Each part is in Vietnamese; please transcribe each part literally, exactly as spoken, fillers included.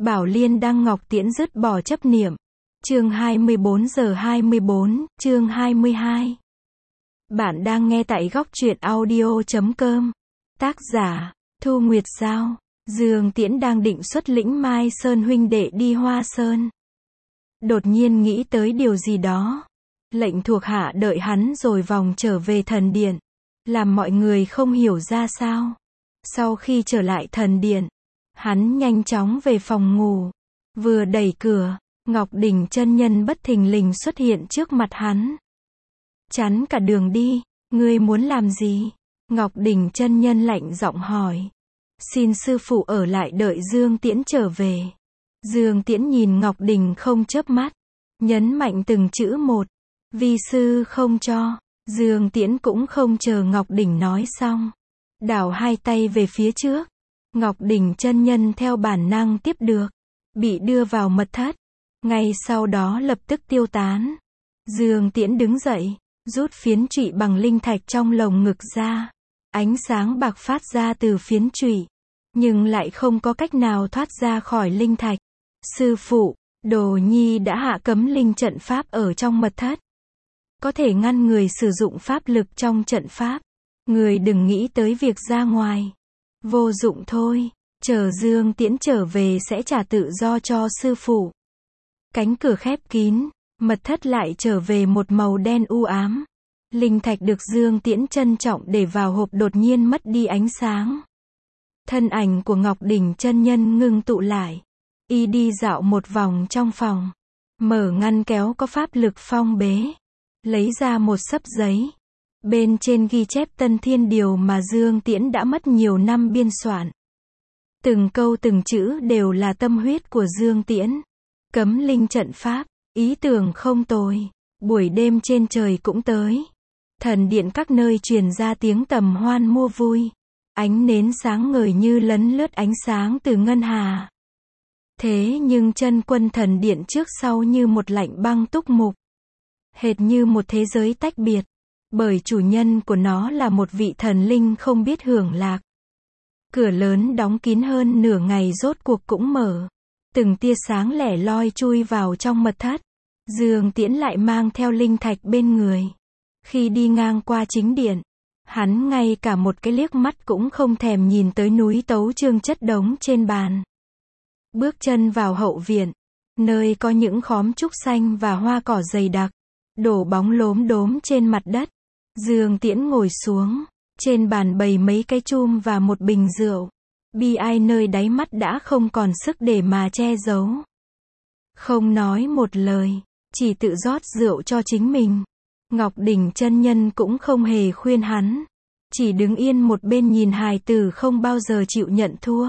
Bảo Liên đăng Ngọc Tiễn dứt bỏ chấp niệm. Chương hai mươi bốn giờ hai mươi bốn, chương hai mươi hai. Bạn đang nghe tại góc truyện audio chấm com. Tác giả, Thu Nguyệt Giao. Dương Tiễn đang định xuất lĩnh Mai Sơn huynh đệ đi Hoa Sơn. Đột nhiên nghĩ tới điều gì đó. Lệnh thuộc hạ đợi hắn rồi vòng trở về thần điện. Làm mọi người không hiểu ra sao. Sau khi trở lại thần điện, hắn nhanh chóng về phòng ngủ. Vừa đẩy cửa, Ngọc Đỉnh chân nhân bất thình lình xuất hiện trước mặt hắn. Chắn cả đường đi, ngươi muốn làm gì? Ngọc Đỉnh chân nhân lạnh giọng hỏi. Xin sư phụ ở lại đợi Dương Tiễn trở về. Dương Tiễn nhìn Ngọc Đỉnh không chớp mắt, nhấn mạnh từng chữ một. Vi sư không cho. Dương Tiễn cũng không chờ Ngọc Đỉnh nói xong, đảo hai tay về phía trước. Ngọc Đỉnh chân nhân theo bản năng tiếp được, bị đưa vào mật thất, ngay sau đó lập tức tiêu tán. Dương Tiễn đứng dậy, rút phiến trụy bằng linh thạch trong lồng ngực ra. Ánh sáng bạc phát ra từ phiến trụy, nhưng lại không có cách nào thoát ra khỏi linh thạch. Sư phụ, Đồ Nhi đã hạ cấm linh trận pháp ở trong mật thất, có thể ngăn người sử dụng pháp lực trong trận pháp. Người đừng nghĩ tới việc ra ngoài. Vô dụng thôi, chờ Dương Tiễn trở về sẽ trả tự do cho sư phụ. Cánh cửa khép kín, mật thất lại trở về một màu đen u ám. Linh thạch được Dương Tiễn trân trọng để vào hộp đột nhiên mất đi ánh sáng. Thân ảnh của Ngọc Đỉnh chân nhân ngưng tụ lại. Y đi dạo một vòng trong phòng, mở ngăn kéo có pháp lực phong bế, lấy ra một xấp giấy. Bên trên ghi chép Tân Thiên Điều mà Dương Tiễn đã mất nhiều năm biên soạn. Từng câu từng chữ đều là tâm huyết của Dương Tiễn. Cấm linh trận pháp, ý tưởng không tồi. Buổi đêm trên trời cũng tới. Thần điện các nơi truyền ra tiếng tầm hoan mua vui. Ánh nến sáng ngời như lấn lướt ánh sáng từ ngân hà. Thế nhưng chân quân thần điện trước sau như một lạnh băng túc mục. Hệt như một thế giới tách biệt. Bởi chủ nhân của nó là một vị thần linh không biết hưởng lạc. Cửa lớn đóng kín hơn nửa ngày rốt cuộc cũng mở. Từng tia sáng lẻ loi chui vào trong mật thất. Dương Tiễn lại mang theo linh thạch bên người. Khi đi ngang qua chính điện, hắn ngay cả một cái liếc mắt cũng không thèm nhìn tới núi tấu chương chất đống trên bàn. Bước chân vào hậu viện, nơi có những khóm trúc xanh và hoa cỏ dày đặc, đổ bóng lốm đốm trên mặt đất. Dương Tiễn ngồi xuống, trên bàn bày mấy cái chum và một bình rượu. Bi ai nơi đáy mắt đã không còn sức để mà che giấu. Không nói một lời, chỉ tự rót rượu cho chính mình. Ngọc Đỉnh chân nhân cũng không hề khuyên hắn, chỉ đứng yên một bên nhìn hài tử không bao giờ chịu nhận thua.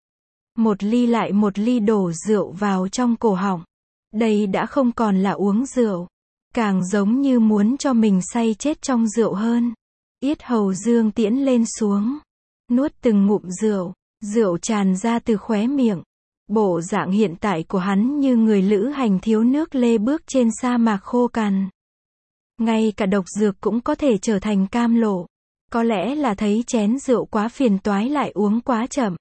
Một ly lại một ly đổ rượu vào trong cổ họng. Đây đã không còn là uống rượu, càng giống như muốn cho mình say chết trong rượu hơn. Yết hầu Dương Tiễn lên xuống, nuốt từng ngụm rượu, rượu tràn ra từ khóe miệng. Bộ dạng hiện tại của hắn như người lữ hành thiếu nước lê bước trên sa mạc khô cằn. Ngay cả độc dược cũng có thể trở thành cam lộ. Có lẽ là thấy chén rượu quá phiền toái lại uống quá chậm.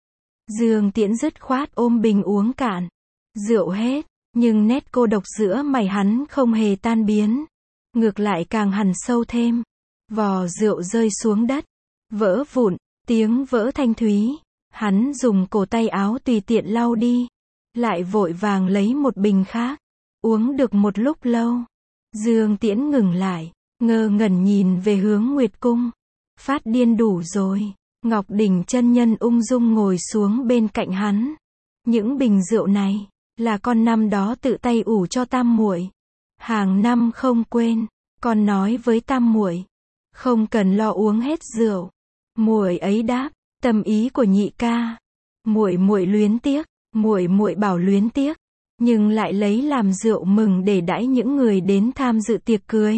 Dương Tiễn dứt khoát ôm bình uống cạn. Rượu hết, nhưng nét cô độc giữa mày hắn không hề tan biến. Ngược lại càng hằn sâu thêm. Vò rượu rơi xuống đất, vỡ vụn, tiếng vỡ thanh thúy. Hắn dùng cổ tay áo tùy tiện lau đi, lại vội vàng lấy một bình khác. Uống được một lúc lâu, Dương Tiễn ngừng lại, ngơ ngẩn nhìn về hướng Nguyệt Cung. Phát điên đủ rồi. Ngọc Đỉnh chân nhân ung dung ngồi xuống bên cạnh hắn. Những bình rượu này là con năm đó tự tay ủ cho tam muội. Hàng năm không quên, con nói với tam muội, không cần lo uống hết rượu. Muội ấy đáp, tâm ý của nhị ca. Muội muội luyến tiếc, muội muội bảo luyến tiếc, nhưng lại lấy làm rượu mừng để đãi những người đến tham dự tiệc cưới.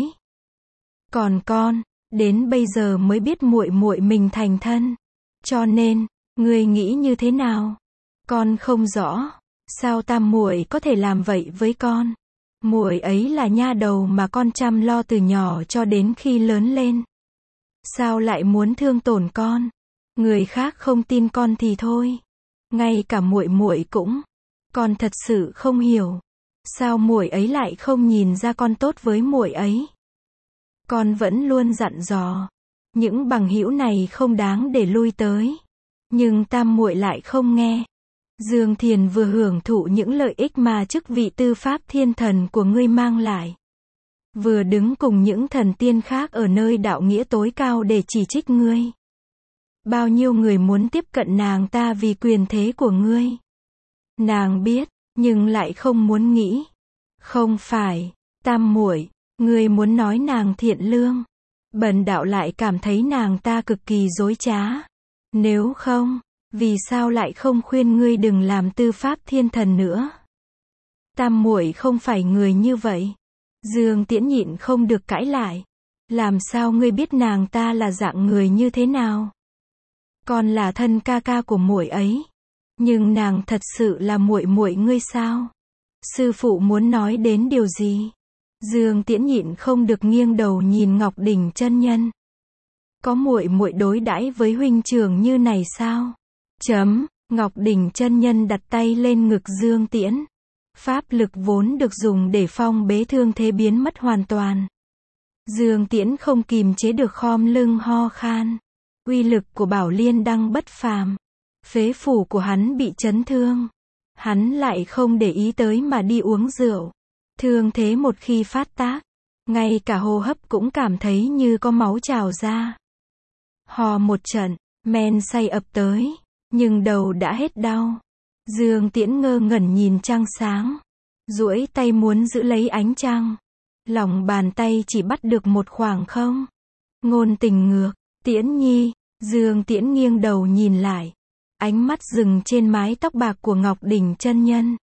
Còn con, đến bây giờ mới biết muội muội mình thành thân. Cho nên, ngươi nghĩ như thế nào? Con không rõ, sao tam muội có thể làm vậy với con? Muội ấy là nha đầu mà con chăm lo từ nhỏ cho đến khi lớn lên. Sao lại muốn thương tổn con? Người khác không tin con thì thôi, ngay cả muội muội cũng Con thật sự không hiểu. Sao muội ấy lại không nhìn ra con tốt với muội ấy? Con vẫn luôn dặn dò. Những bằng hữu này không đáng để lui tới. Nhưng tam muội lại không nghe. Dương Thiền vừa hưởng thụ những lợi ích mà chức vị tư pháp thiên thần của ngươi mang lại. Vừa đứng cùng những thần tiên khác ở nơi đạo nghĩa tối cao để chỉ trích ngươi. Bao nhiêu người muốn tiếp cận nàng ta vì quyền thế của ngươi. Nàng biết, nhưng lại không muốn nghĩ. Không phải, tam muội, ngươi muốn nói nàng thiện lương. Bần đạo lại cảm thấy nàng ta cực kỳ dối trá. Nếu không, vì sao lại không khuyên ngươi đừng làm tư pháp thiên thần nữa? Tam muội không phải người như vậy. Dương Tiễn nhịn không được cãi lại. Làm sao ngươi biết nàng ta là dạng người như thế nào? Con là thân ca ca của muội ấy. Nhưng nàng thật sự là muội muội ngươi sao? Sư phụ muốn nói đến điều gì? Dương Tiễn nhịn không được nghiêng đầu nhìn Ngọc Đỉnh chân nhân. Có muội muội đối đãi với huynh trưởng như này sao? Chấm, Ngọc Đỉnh chân nhân đặt tay lên ngực Dương Tiễn. Pháp lực vốn được dùng để phong bế thương thế biến mất hoàn toàn. Dương Tiễn không kìm chế được khom lưng ho khan. Uy lực của Bảo Liên Đăng bất phàm. Phế phủ của hắn bị chấn thương. Hắn lại không để ý tới mà đi uống rượu. Thương thế một khi phát tác, ngay cả hô hấp cũng cảm thấy như có máu trào ra. Hò một trận, men say ập tới, nhưng đầu đã hết đau. Dương Tiễn ngơ ngẩn nhìn trăng sáng, duỗi tay muốn giữ lấy ánh trăng. Lòng bàn tay chỉ bắt được một khoảng không. Ngôn Tình ngược, Tiễn nhi, Dương Tiễn nghiêng đầu nhìn lại. Ánh mắt dừng trên mái tóc bạc của Ngọc Đỉnh chân nhân.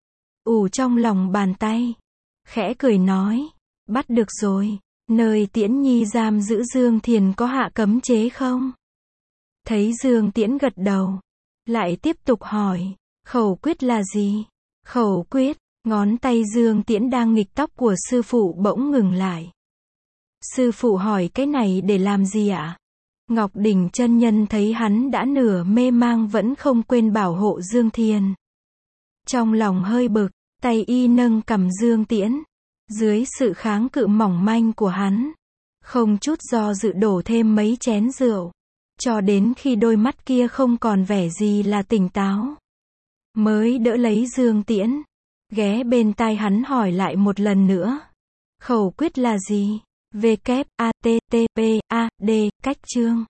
Ủ trong lòng bàn tay. Khẽ cười nói, bắt được rồi, nơi Tiễn nhi giam giữ Dương Thiền có hạ cấm chế không? Thấy Dương Tiễn gật đầu, lại tiếp tục hỏi, khẩu quyết là gì? Khẩu quyết, ngón tay Dương Tiễn đang nghịch tóc của sư phụ bỗng ngừng lại. Sư phụ hỏi cái này để làm gì ạ? Ngọc Đỉnh chân nhân thấy hắn đã nửa mê mang vẫn không quên bảo hộ Dương Thiền. Trong lòng hơi bực, tay y nâng cằm Dương Tiễn. Dưới sự kháng cự mỏng manh của hắn, không chút do dự đổ thêm mấy chén rượu. Cho đến khi đôi mắt kia không còn vẻ gì là tỉnh táo, mới đỡ lấy Dương Tiễn. Ghé bên tai hắn hỏi lại một lần nữa. Khẩu quyết là gì? W A T T P A D, cách chương.